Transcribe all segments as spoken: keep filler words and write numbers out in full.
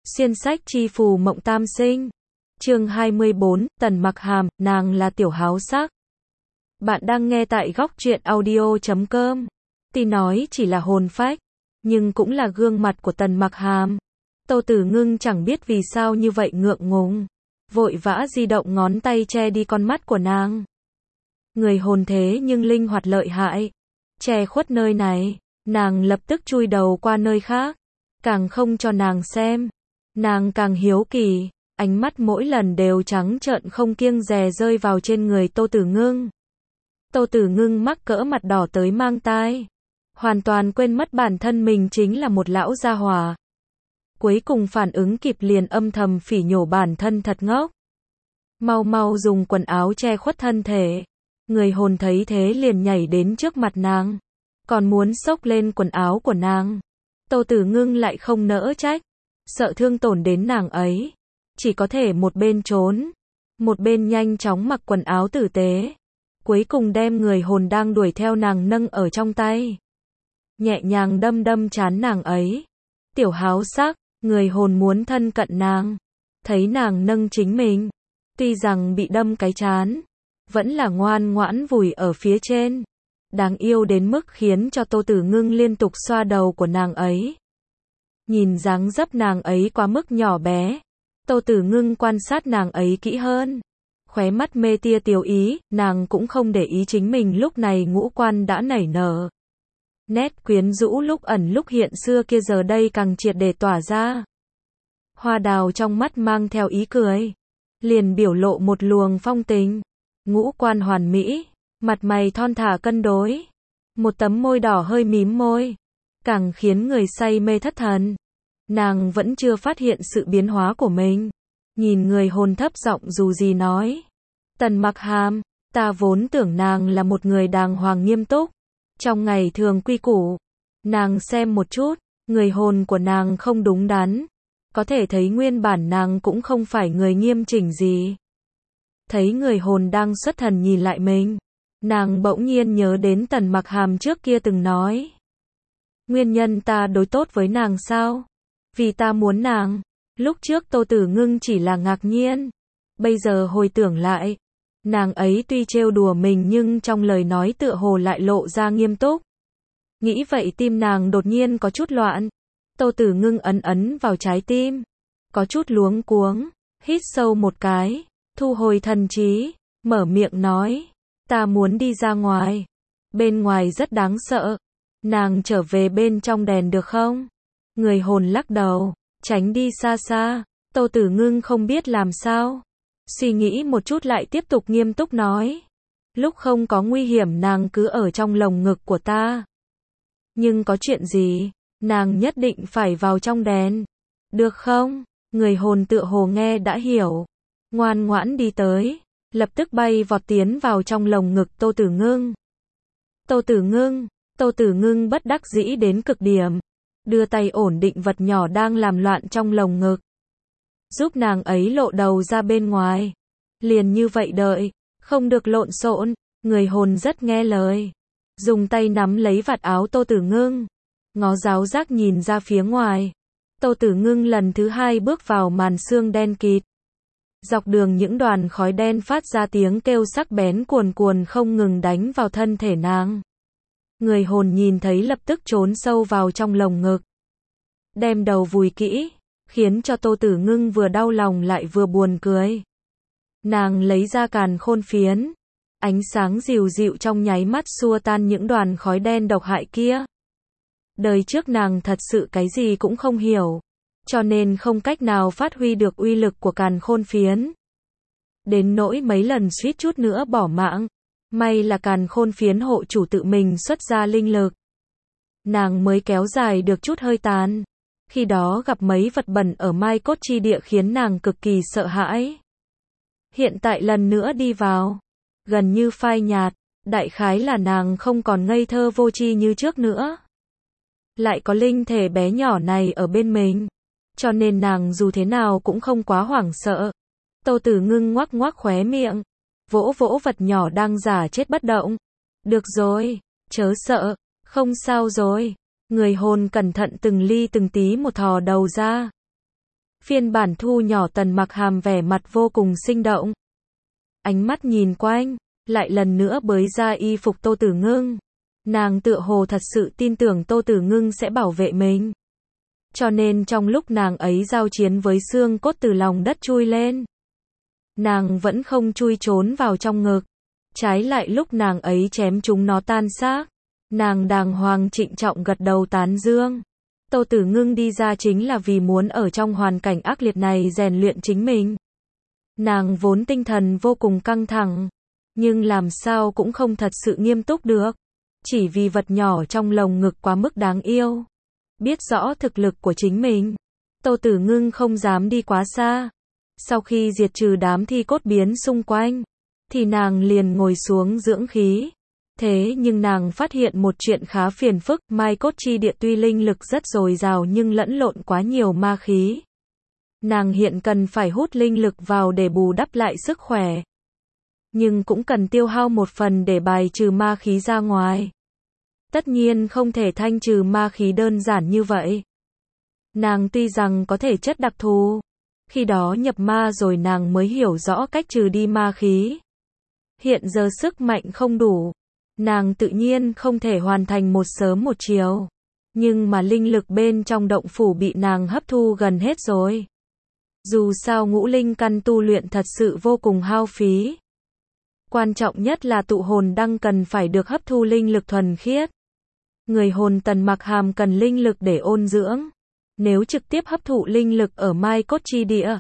Xuyên sách chi phù mộng tam sinh. Chương hai mươi bốn, Tần Mặc Hàm, nàng là tiểu háo sắc. Bạn đang nghe tại góc truyện audio chấm com. Tuy nói chỉ là hồn phách, nhưng cũng là gương mặt của Tần Mặc Hàm. Tô Tử Ngưng chẳng biết vì sao như vậy ngượng ngùng, vội vã di động ngón tay che đi con mắt của nàng. Người hồn thế nhưng linh hoạt lợi hại, che khuất nơi này, nàng lập tức chui đầu qua nơi khác, càng không cho nàng xem. Nàng càng hiếu kỳ, ánh mắt mỗi lần đều trắng trợn không kiêng dè rơi vào trên người Tô Tử Ngưng. Tô Tử Ngưng mắc cỡ mặt đỏ tới mang tai, hoàn toàn quên mất bản thân mình chính là một lão gia hỏa. Cuối cùng phản ứng kịp liền âm thầm phỉ nhổ bản thân thật ngốc. Mau mau dùng quần áo che khuất thân thể. Người hồn thấy thế liền nhảy đến trước mặt nàng, còn muốn xốc lên quần áo của nàng. Tô Tử Ngưng lại không nỡ trách, sợ thương tổn đến nàng ấy, chỉ có thể một bên trốn, một bên nhanh chóng mặc quần áo tử tế. Cuối cùng đem người hồn đang đuổi theo nàng nâng ở trong tay, nhẹ nhàng đâm đâm trán nàng ấy. Tiểu háo sắc, người hồn muốn thân cận nàng, thấy nàng nâng chính mình, tuy rằng bị đâm cái trán, vẫn là ngoan ngoãn vùi ở phía trên. Đáng yêu đến mức khiến cho Tô Tử Ngưng liên tục xoa đầu của nàng ấy. Nhìn dáng dấp nàng ấy quá mức nhỏ bé, Tô Tử Ngưng quan sát nàng ấy kỹ hơn, khóe mắt mê tia tiểu ý, nàng cũng không để ý chính mình lúc này ngũ quan đã nảy nở. Nét quyến rũ lúc ẩn lúc hiện xưa kia giờ đây càng triệt để tỏa ra. Hoa đào trong mắt mang theo ý cười, liền biểu lộ một luồng phong tình. Ngũ quan hoàn mỹ, mặt mày thon thả cân đối, một tấm môi đỏ hơi mím môi, càng khiến người say mê thất thần. Nàng vẫn chưa phát hiện sự biến hóa của mình, nhìn người hồn thấp giọng dù gì nói. Tần Mặc Hàm, ta vốn tưởng nàng là một người đàng hoàng nghiêm túc, trong ngày thường quy củ. Nàng xem một chút, người hồn của nàng không đúng đắn, có thể thấy nguyên bản nàng cũng không phải người nghiêm chỉnh gì. Thấy người hồn đang xuất thần nhìn lại mình, nàng bỗng nhiên nhớ đến Tần Mặc Hàm trước kia từng nói. Nguyên nhân ta đối tốt với nàng sao? Vì ta muốn nàng. Lúc trước Tô Tử Ngưng chỉ là ngạc nhiên, bây giờ hồi tưởng lại, nàng ấy tuy trêu đùa mình nhưng trong lời nói tựa hồ lại lộ ra nghiêm túc. Nghĩ vậy tim nàng đột nhiên có chút loạn. Tô Tử Ngưng ấn ấn vào trái tim, có chút luống cuống, hít sâu một cái, thu hồi thần trí, mở miệng nói, ta muốn đi ra ngoài, bên ngoài rất đáng sợ, nàng trở về bên trong đèn được không? Người hồn lắc đầu, tránh đi xa xa. Tô Tử Ngưng không biết làm sao, suy nghĩ một chút lại tiếp tục nghiêm túc nói, lúc không có nguy hiểm nàng cứ ở trong lồng ngực của ta, nhưng có chuyện gì, nàng nhất định phải vào trong đèn, được không? Người hồn tựa hồ nghe đã hiểu, ngoan ngoãn đi tới, lập tức bay vọt tiến vào trong lồng ngực Tô Tử Ngưng. Tô Tử Ngưng, Tô Tử Ngưng bất đắc dĩ đến cực điểm, đưa tay ổn định vật nhỏ đang làm loạn trong lồng ngực, giúp nàng ấy lộ đầu ra bên ngoài. Liền như vậy đợi, không được lộn xộn. Người hồn rất nghe lời, dùng tay nắm lấy vạt áo Tô Tử Ngưng, ngó giáo giác nhìn ra phía ngoài. Tô Tử Ngưng lần thứ hai bước vào màn sương đen kịt. Dọc đường những đoàn khói đen phát ra tiếng kêu sắc bén cuồn cuồn không ngừng đánh vào thân thể nàng. Người hồn nhìn thấy lập tức trốn sâu vào trong lồng ngực, đem đầu vùi kỹ, khiến cho Tô Tử Ngưng vừa đau lòng lại vừa buồn cười. Nàng lấy ra càn khôn phiến, ánh sáng dịu dịu trong nháy mắt xua tan những đoàn khói đen độc hại kia. Đời trước nàng thật sự cái gì cũng không hiểu, cho nên không cách nào phát huy được uy lực của càn khôn phiến. Đến nỗi mấy lần suýt chút nữa bỏ mạng, may là càn khôn phiến hộ chủ tự mình xuất ra linh lực, nàng mới kéo dài được chút hơi tàn. Khi đó gặp mấy vật bẩn ở Mai Cốt chi địa khiến nàng cực kỳ sợ hãi. Hiện tại lần nữa đi vào, gần như phai nhạt, đại khái là nàng không còn ngây thơ vô tri như trước nữa. Lại có linh thể bé nhỏ này ở bên mình, cho nên nàng dù thế nào cũng không quá hoảng sợ. Tô Tử Ngưng ngoác ngoác khóe miệng, vỗ vỗ vật nhỏ đang giả chết bất động. Được rồi, chớ sợ, không sao rồi. Người hồn cẩn thận từng ly từng tí một thò đầu ra. Phiên bản thu nhỏ Tần Mặc Hàm vẻ mặt vô cùng sinh động. Ánh mắt nhìn quanh, lại lần nữa bới ra y phục Tô Tử Ngưng. Nàng tựa hồ thật sự tin tưởng Tô Tử Ngưng sẽ bảo vệ mình. Cho nên trong lúc nàng ấy giao chiến với xương cốt từ lòng đất chui lên, nàng vẫn không chui trốn vào trong ngực. Trái lại lúc nàng ấy chém chúng nó tan xác, nàng đàng hoàng trịnh trọng gật đầu tán dương. Tô Tử Ngưng đi ra chính là vì muốn ở trong hoàn cảnh ác liệt này rèn luyện chính mình. Nàng vốn tinh thần vô cùng căng thẳng, nhưng làm sao cũng không thật sự nghiêm túc được. Chỉ vì vật nhỏ trong lồng ngực quá mức đáng yêu. Biết rõ thực lực của chính mình, Tô Tử Ngưng không dám đi quá xa. Sau khi diệt trừ đám thi cốt biến xung quanh, thì nàng liền ngồi xuống dưỡng khí. Thế nhưng nàng phát hiện một chuyện khá phiền phức, mai cốt chi địa tuy linh lực rất dồi dào nhưng lẫn lộn quá nhiều ma khí. Nàng hiện cần phải hút linh lực vào để bù đắp lại sức khỏe. Nhưng cũng cần tiêu hao một phần để bài trừ ma khí ra ngoài. Tất nhiên không thể thanh trừ ma khí đơn giản như vậy. Nàng tuy rằng có thể chất đặc thù, khi đó nhập ma rồi nàng mới hiểu rõ cách trừ đi ma khí. Hiện giờ sức mạnh không đủ, nàng tự nhiên không thể hoàn thành một sớm một chiều. Nhưng mà linh lực bên trong động phủ bị nàng hấp thu gần hết rồi. Dù sao ngũ linh căn tu luyện thật sự vô cùng hao phí. Quan trọng nhất là tụ hồn đăng cần phải được hấp thu linh lực thuần khiết. Người hồn Tần Mặc Hàm cần linh lực để ôn dưỡng. Nếu trực tiếp hấp thụ linh lực ở mai cốt chi địa,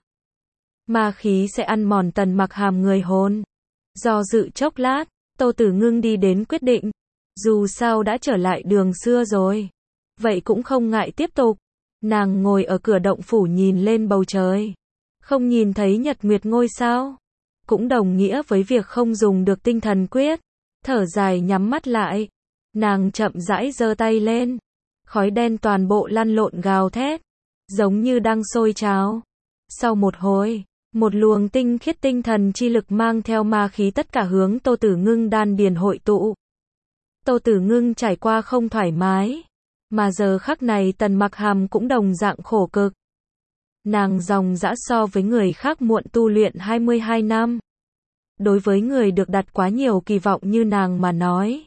ma khí sẽ ăn mòn Tần Mặc Hàm người hồn. Do dự chốc lát, Tô Tử Ngưng đi đến quyết định. Dù sao đã trở lại đường xưa rồi, vậy cũng không ngại tiếp tục. Nàng ngồi ở cửa động phủ nhìn lên bầu trời. Không nhìn thấy nhật nguyệt ngôi sao. Cũng đồng nghĩa với việc không dùng được tinh thần quyết. Thở dài nhắm mắt lại. Nàng chậm rãi giơ tay lên. Khói đen toàn bộ lăn lộn gào thét. Giống như đang sôi trào. Sau một hồi, một luồng tinh khiết tinh thần chi lực mang theo ma khí tất cả hướng Tô Tử Ngưng đan điền hội tụ. Tô Tử Ngưng trải qua không thoải mái. Mà giờ khắc này Tần Mặc Hàm cũng đồng dạng khổ cực. Nàng dòng dã so với người khác muộn tu luyện hai mươi hai năm. Đối với người được đặt quá nhiều kỳ vọng như nàng mà nói,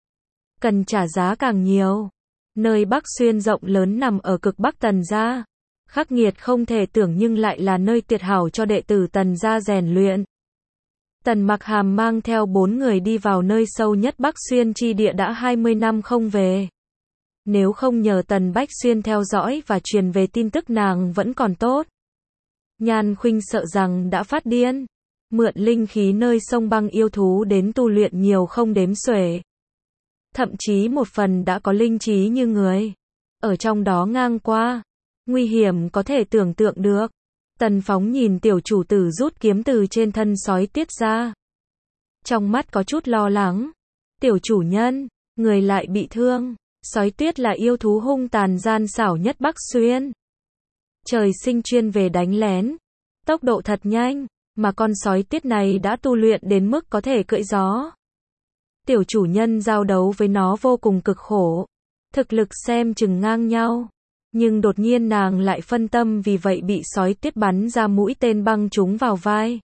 cần trả giá càng nhiều. Nơi Bắc Xuyên rộng lớn nằm ở cực Bắc Tần gia. Khắc nghiệt không thể tưởng nhưng lại là nơi tuyệt hảo cho đệ tử Tần gia rèn luyện. Tần Mặc Hàm mang theo bốn người đi vào nơi sâu nhất Bắc Xuyên chi địa đã hai mươi năm không về. Nếu không nhờ Tần Bách Xuyên theo dõi và truyền về tin tức nàng vẫn còn tốt. Nhan Khuynh sợ rằng đã phát điên. Mượn linh khí nơi sông băng yêu thú đến tu luyện nhiều không đếm xuể. Thậm chí một phần đã có linh trí như người. Ở trong đó ngang qua. Nguy hiểm có thể tưởng tượng được. Tần Phóng nhìn tiểu chủ tử rút kiếm từ trên thân sói tiết ra. Trong mắt có chút lo lắng. Tiểu chủ nhân, người lại bị thương. Sói tuyết là yêu thú hung tàn gian xảo nhất Bắc Xuyên. Trời sinh chuyên về đánh lén. Tốc độ thật nhanh, mà con sói tuyết này đã tu luyện đến mức có thể cưỡi gió. Tiểu chủ nhân giao đấu với nó vô cùng cực khổ. Thực lực xem chừng ngang nhau. Nhưng đột nhiên nàng lại phân tâm vì vậy bị sói tuyết bắn ra mũi tên băng trúng vào vai.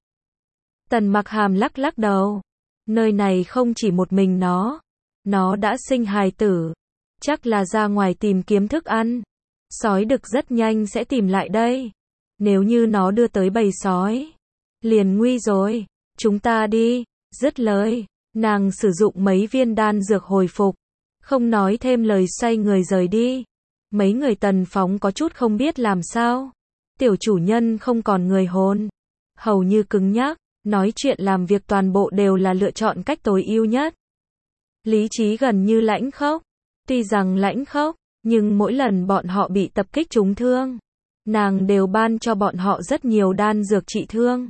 Tần Mặc Hàm lắc lắc đầu. Nơi này không chỉ một mình nó. Nó đã sinh hài tử. Chắc là ra ngoài tìm kiếm thức ăn. Sói đực rất nhanh sẽ tìm lại đây. Nếu như nó đưa tới bầy sói, liền nguy rồi. Chúng ta đi. Dứt lời, nàng sử dụng mấy viên đan dược hồi phục. Không nói thêm lời xoay người rời đi. Mấy người Tần Phóng có chút không biết làm sao. Tiểu chủ nhân không còn người hồn. Hầu như cứng nhắc. Nói chuyện làm việc toàn bộ đều là lựa chọn cách tối ưu nhất. Lý trí gần như lãnh khốc. Tuy rằng lãnh khốc, nhưng mỗi lần bọn họ bị tập kích trúng thương, nàng đều ban cho bọn họ rất nhiều đan dược trị thương.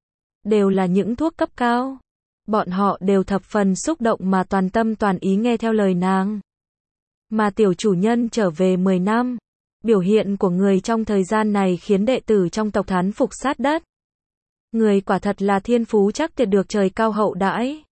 Đều là những thuốc cấp cao. Bọn họ đều thập phần xúc động mà toàn tâm toàn ý nghe theo lời nàng. Mà tiểu chủ nhân trở về mười năm. Biểu hiện của người trong thời gian này khiến đệ tử trong tộc thán phục sát đất. Người quả thật là thiên phú chắc tuyệt được trời cao hậu đãi.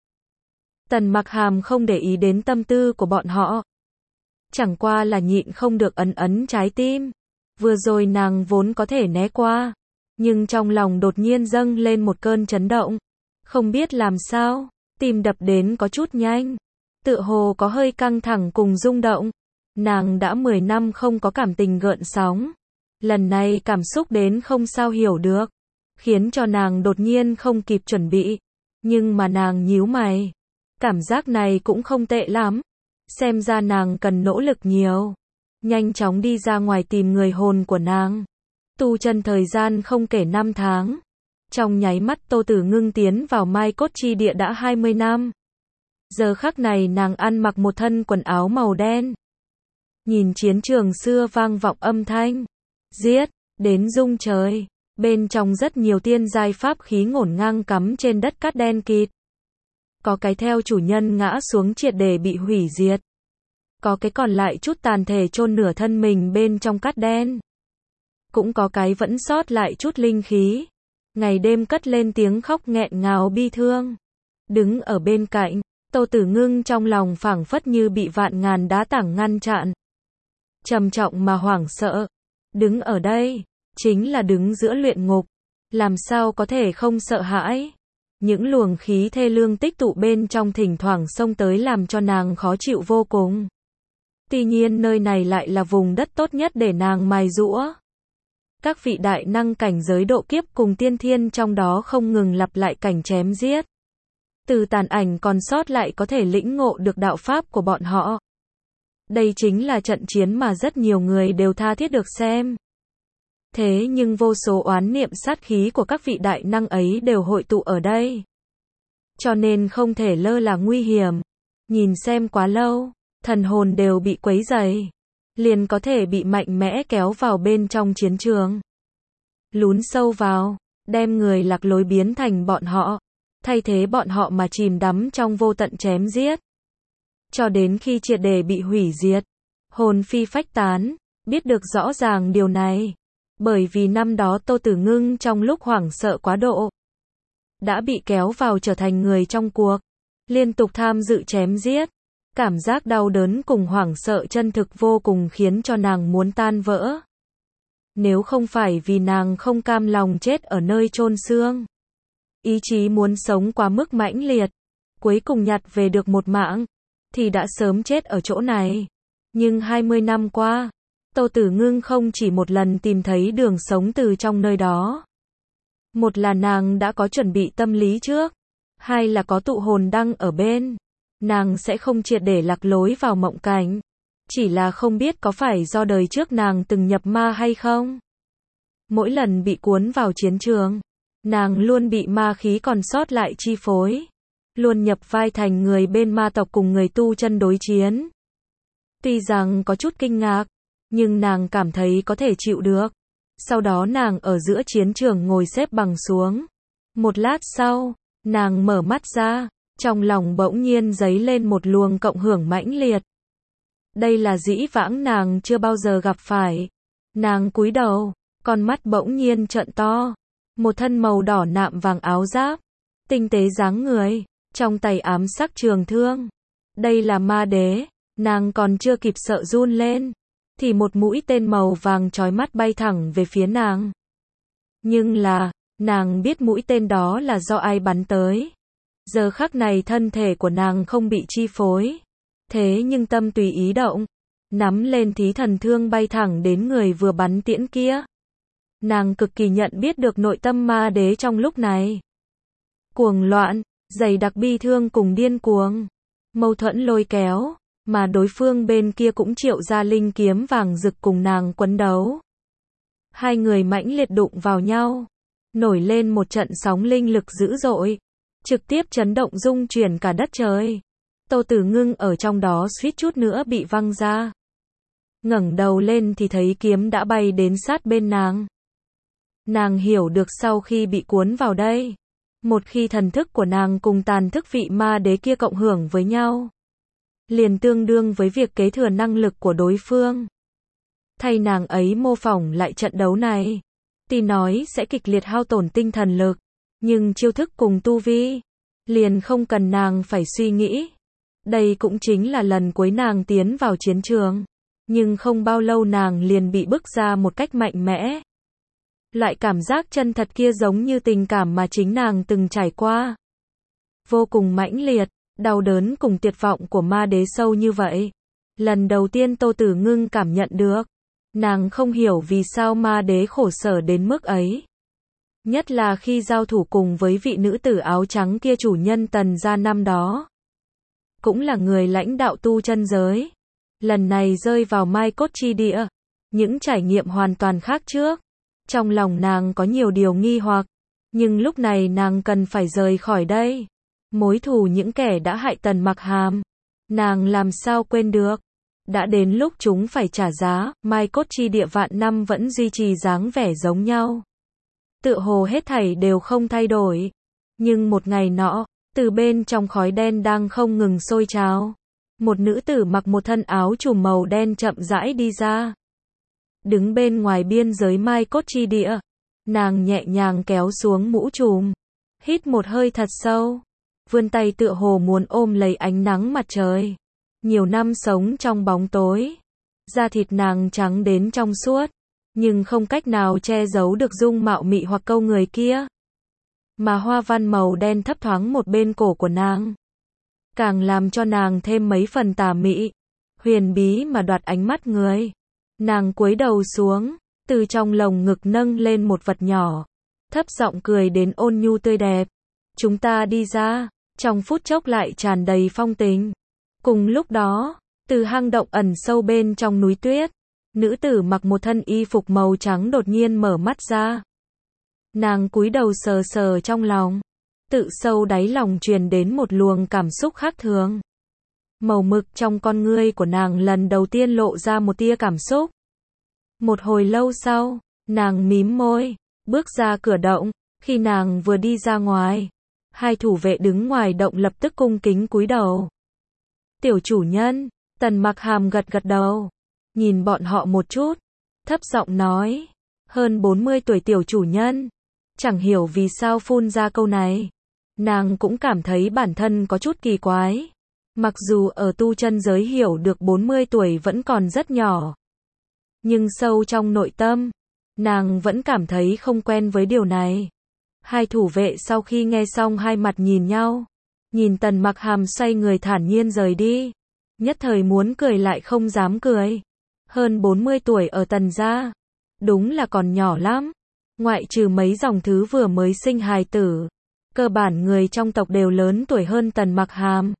Tần Mặc Hàm không để ý đến tâm tư của bọn họ. Chẳng qua là nhịn không được ấn ấn trái tim. Vừa rồi nàng vốn có thể né qua, nhưng trong lòng đột nhiên dâng lên một cơn chấn động. Không biết làm sao, tim đập đến có chút nhanh, tựa hồ có hơi căng thẳng cùng rung động. Nàng đã mười năm không có cảm tình gợn sóng. Lần này cảm xúc đến không sao hiểu được, khiến cho nàng đột nhiên không kịp chuẩn bị. Nhưng mà nàng nhíu mày. Cảm giác này cũng không tệ lắm. Xem ra nàng cần nỗ lực nhiều. Nhanh chóng đi ra ngoài tìm người hồn của nàng. Tu chân thời gian không kể năm tháng. Trong nháy mắt Tô Tử Ngưng tiến vào Mai Cốt Chi Địa đã hai mươi năm. Giờ khắc này nàng ăn mặc một thân quần áo màu đen. Nhìn chiến trường xưa vang vọng âm thanh. Giết, đến rung trời. Bên trong rất nhiều tiên giai pháp khí ngổn ngang cắm trên đất cát đen kịt. Có cái theo chủ nhân ngã xuống triệt để bị hủy diệt. Có cái còn lại chút tàn thể chôn nửa thân mình bên trong cát đen. Cũng có cái vẫn sót lại chút linh khí. Ngày đêm cất lên tiếng khóc nghẹn ngào bi thương. Đứng ở bên cạnh, Tô Tử Ngưng trong lòng phảng phất như bị vạn ngàn đá tảng ngăn chặn. Trầm trọng mà hoảng sợ. Đứng ở đây, chính là đứng giữa luyện ngục. Làm sao có thể không sợ hãi? Những luồng khí thê lương tích tụ bên trong thỉnh thoảng xông tới làm cho nàng khó chịu vô cùng. Tuy nhiên nơi này lại là vùng đất tốt nhất để nàng mài giũa. Các vị đại năng cảnh giới độ kiếp cùng tiên thiên trong đó không ngừng lặp lại cảnh chém giết. Từ tàn ảnh còn sót lại có thể lĩnh ngộ được đạo pháp của bọn họ. Đây chính là trận chiến mà rất nhiều người đều tha thiết được xem. Thế nhưng vô số oán niệm sát khí của các vị đại năng ấy đều hội tụ ở đây. Cho nên không thể lơ là nguy hiểm. Nhìn xem quá lâu, thần hồn đều bị quấy rầy. Liền có thể bị mạnh mẽ kéo vào bên trong chiến trường. Lún sâu vào, đem người lạc lối biến thành bọn họ. Thay thế bọn họ mà chìm đắm trong vô tận chém giết. Cho đến khi triệt để bị hủy diệt. Hồn phi phách tán, biết được rõ ràng điều này. Bởi vì năm đó Tô Tử Ngưng trong lúc hoảng sợ quá độ. Đã bị kéo vào trở thành người trong cuộc. Liên tục tham dự chém giết. Cảm giác đau đớn cùng hoảng sợ chân thực vô cùng khiến cho nàng muốn tan vỡ. Nếu không phải vì nàng không cam lòng chết ở nơi chôn xương. Ý chí muốn sống quá mức mãnh liệt. Cuối cùng nhặt về được một mạng. Thì đã sớm chết ở chỗ này. Nhưng hai mươi năm qua, Tô Tử Ngưng không chỉ một lần tìm thấy đường sống từ trong nơi đó. Một là nàng đã có chuẩn bị tâm lý trước. Hai là có tụ hồn đăng ở bên. Nàng sẽ không triệt để lạc lối vào mộng cảnh. Chỉ là không biết có phải do đời trước nàng từng nhập ma hay không. Mỗi lần bị cuốn vào chiến trường, nàng luôn bị ma khí còn sót lại chi phối. Luôn nhập vai thành người bên ma tộc cùng người tu chân đối chiến. Tuy rằng có chút kinh ngạc, nhưng nàng cảm thấy có thể chịu được. Sau đó nàng ở giữa chiến trường ngồi xếp bằng xuống. Một lát sau, nàng mở mắt ra, trong lòng bỗng nhiên dấy lên một luồng cộng hưởng mãnh liệt. Đây là dĩ vãng nàng chưa bao giờ gặp phải. Nàng cúi đầu, con mắt bỗng nhiên trợn to. Một thân màu đỏ nạm vàng áo giáp, tinh tế dáng người, trong tay ám sắc trường thương. Đây là ma đế, nàng còn chưa kịp sợ run lên. Thì một mũi tên màu vàng chói mắt bay thẳng về phía nàng. Nhưng là, nàng biết mũi tên đó là do ai bắn tới. Giờ khắc này thân thể của nàng không bị chi phối. Thế nhưng tâm tùy ý động. Nắm lên thí thần thương bay thẳng đến người vừa bắn tiễn kia. Nàng cực kỳ nhận biết được nội tâm ma đế trong lúc này. Cuồng loạn, dày đặc bi thương cùng điên cuồng. Mâu thuẫn lôi kéo. Mà đối phương bên kia cũng triệu ra linh kiếm vàng rực cùng nàng quấn đấu. Hai người mãnh liệt đụng vào nhau. Nổi lên một trận sóng linh lực dữ dội. Trực tiếp chấn động rung chuyển cả đất trời. Tô Tử Ngưng ở trong đó suýt chút nữa bị văng ra. Ngẩng đầu lên thì thấy kiếm đã bay đến sát bên nàng. Nàng hiểu được sau khi bị cuốn vào đây. Một khi thần thức của nàng cùng tàn thức vị ma đế kia cộng hưởng với nhau. Liền tương đương với việc kế thừa năng lực của đối phương. Thay nàng ấy mô phỏng lại trận đấu này. Tuy nói sẽ kịch liệt hao tổn tinh thần lực. Nhưng chiêu thức cùng tu vi. Liền không cần nàng phải suy nghĩ. Đây cũng chính là lần cuối nàng tiến vào chiến trường. Nhưng không bao lâu nàng liền bị bức ra một cách mạnh mẽ. Loại cảm giác chân thật kia giống như tình cảm mà chính nàng từng trải qua. Vô cùng mãnh liệt, đau đớn cùng tuyệt vọng của ma đế sâu như vậy. Lần đầu tiên Tô Tử Ngưng cảm nhận được. Nàng không hiểu vì sao ma đế khổ sở đến mức ấy. Nhất là khi giao thủ cùng với vị nữ tử áo trắng kia, chủ nhân Tần gia năm đó. Cũng là người lãnh đạo tu chân giới. Lần này rơi vào Mai Cốt chi địa. Những trải nghiệm hoàn toàn khác trước. Trong lòng nàng có nhiều điều nghi hoặc. Nhưng lúc này nàng cần phải rời khỏi đây. Mối thù những kẻ đã hại Tần Mặc Hàm. Nàng làm sao quên được. Đã đến lúc chúng phải trả giá. Mai Cốt chi địa vạn năm vẫn duy trì dáng vẻ giống nhau. Tựa hồ hết thảy đều không thay đổi. Nhưng một ngày nọ, từ bên trong khói đen đang không ngừng sôi trào, một nữ tử mặc một thân áo trùm màu đen chậm rãi đi ra. Đứng bên ngoài biên giới Mai Cốt chi địa, nàng nhẹ nhàng kéo xuống mũ trùm, hít một hơi thật sâu, vươn tay tựa hồ muốn ôm lấy ánh nắng mặt trời. Nhiều năm sống trong bóng tối, da thịt nàng trắng đến trong suốt, nhưng không cách nào che giấu được dung mạo mị hoặc câu người kia. Mà hoa văn màu đen thấp thoáng một bên cổ của nàng, càng làm cho nàng thêm mấy phần tà mị, huyền bí mà đoạt ánh mắt người. Nàng cúi đầu xuống, từ trong lồng ngực nâng lên một vật nhỏ, thấp giọng cười đến ôn nhu tươi đẹp. Chúng ta đi ra, trong phút chốc lại tràn đầy phong tình. Cùng lúc đó, từ hang động ẩn sâu bên trong núi tuyết, nữ tử mặc một thân y phục màu trắng đột nhiên mở mắt ra. Nàng cúi đầu sờ sờ trong lòng, tự sâu đáy lòng truyền đến một luồng cảm xúc khác thường. Màu mực trong con ngươi của nàng lần đầu tiên lộ ra một tia cảm xúc. Một hồi lâu sau, nàng mím môi, bước ra cửa động. Khi nàng vừa đi ra ngoài, hai thủ vệ đứng ngoài động lập tức cung kính cúi đầu. Tiểu chủ nhân, Tần Mặc Hàm gật gật đầu, nhìn bọn họ một chút, thấp giọng nói, hơn bốn mươi tuổi tiểu chủ nhân. Chẳng hiểu vì sao phun ra câu này. Nàng cũng cảm thấy bản thân có chút kỳ quái. Mặc dù ở tu chân giới hiểu được bốn mươi tuổi vẫn còn rất nhỏ. Nhưng sâu trong nội tâm, nàng vẫn cảm thấy không quen với điều này. Hai thủ vệ sau khi nghe xong hai mặt nhìn nhau. Nhìn Tần Mặc Hàm xoay người thản nhiên rời đi. Nhất thời muốn cười lại không dám cười. Hơn bốn mươi tuổi ở Tần gia, đúng là còn nhỏ lắm. Ngoại trừ mấy dòng thứ vừa mới sinh hài tử, cơ bản người trong tộc đều lớn tuổi hơn Tần Mặc Hàm.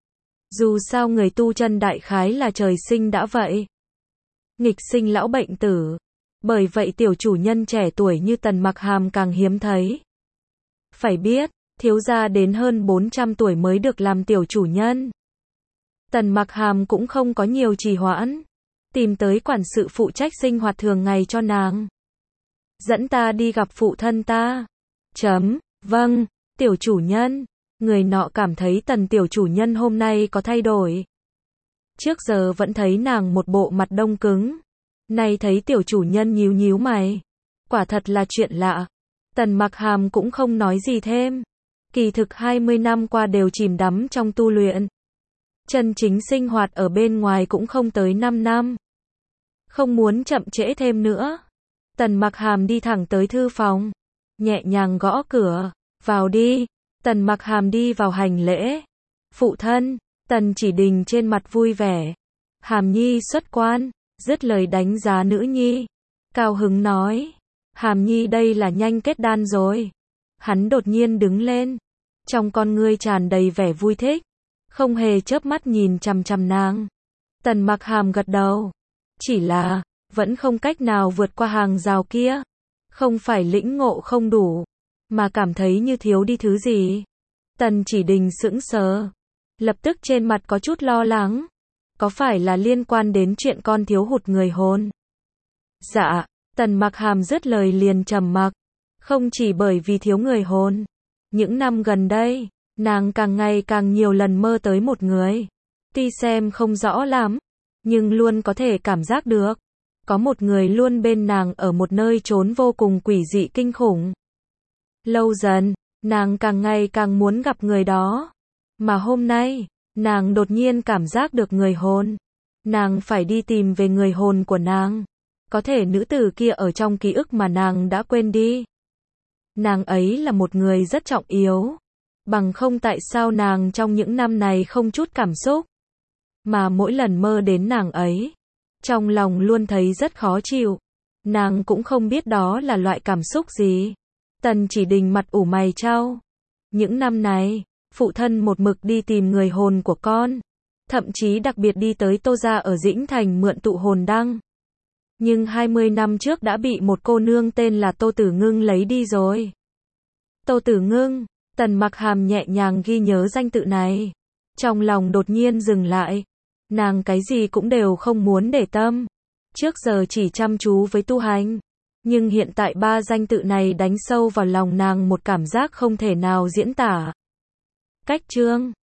Dù sao người tu chân đại khái là trời sinh đã vậy. Nghịch sinh lão bệnh tử. Bởi vậy tiểu chủ nhân trẻ tuổi như Tần Mặc Hàm càng hiếm thấy. Phải biết, thiếu gia đến hơn bốn trăm tuổi mới được làm tiểu chủ nhân. Tần Mặc Hàm cũng không có nhiều trì hoãn, tìm tới quản sự phụ trách sinh hoạt thường ngày cho nàng. Dẫn ta đi gặp phụ thân ta. Chấm, vâng, tiểu chủ nhân. Người nọ cảm thấy Tần tiểu chủ nhân hôm nay có thay đổi. Trước giờ vẫn thấy nàng một bộ mặt đông cứng. Nay thấy tiểu chủ nhân nhíu nhíu mày. Quả thật là chuyện lạ. Tần Mặc Hàm cũng không nói gì thêm. Kỳ thực hai mươi năm qua đều chìm đắm trong tu luyện. Chân chính sinh hoạt ở bên ngoài cũng không tới năm năm. Không muốn chậm trễ thêm nữa. Tần Mặc Hàm đi thẳng tới thư phòng, nhẹ nhàng gõ cửa, vào đi. Tần Mặc Hàm đi vào hành lễ. Phụ thân, Tần Chỉ Đình trên mặt vui vẻ. Hàm Nhi xuất quan, dứt lời đánh giá nữ nhi. Cao hứng nói, Hàm Nhi đây là nhanh kết đan rồi. Hắn đột nhiên đứng lên, trong con ngươi tràn đầy vẻ vui thích, không hề chớp mắt nhìn chằm chằm nàng. Tần Mặc Hàm gật đầu, chỉ là vẫn không cách nào vượt qua hàng rào kia. Không phải lĩnh ngộ không đủ, mà cảm thấy như thiếu đi thứ gì. Tần Chỉ Đình sững sờ, lập tức trên mặt có chút lo lắng. Có phải là liên quan đến chuyện con thiếu hụt người hồn? Dạ, Tần Mặc Hàm dứt lời liền trầm mặc. Không chỉ bởi vì thiếu người hồn. Những năm gần đây, nàng càng ngày càng nhiều lần mơ tới một người. Tuy xem không rõ lắm, nhưng luôn có thể cảm giác được. Có một người luôn bên nàng ở một nơi trốn vô cùng quỷ dị kinh khủng. Lâu dần, nàng càng ngày càng muốn gặp người đó. Mà hôm nay, nàng đột nhiên cảm giác được người hồn. Nàng phải đi tìm về người hồn của nàng. Có thể nữ tử kia ở trong ký ức mà nàng đã quên đi. Nàng ấy là một người rất trọng yếu. Bằng không tại sao nàng trong những năm này không chút cảm xúc. Mà mỗi lần mơ đến nàng ấy, trong lòng luôn thấy rất khó chịu. Nàng cũng không biết đó là loại cảm xúc gì. Tần Chỉ Đình mặt ủ mày chau. Những năm này, phụ thân một mực đi tìm người hồn của con. Thậm chí đặc biệt đi tới Tô gia ở Dĩnh Thành mượn tụ hồn đăng. Nhưng hai mươi năm trước đã bị một cô nương tên là Tô Tử Ngưng lấy đi rồi. Tô Tử Ngưng, Tần Mặc Hàm nhẹ nhàng ghi nhớ danh tự này. Trong lòng đột nhiên dừng lại. Nàng cái gì cũng đều không muốn để tâm. Trước giờ chỉ chăm chú với tu hành. Nhưng hiện tại ba danh tự này đánh sâu vào lòng nàng một cảm giác không thể nào diễn tả. Cách chương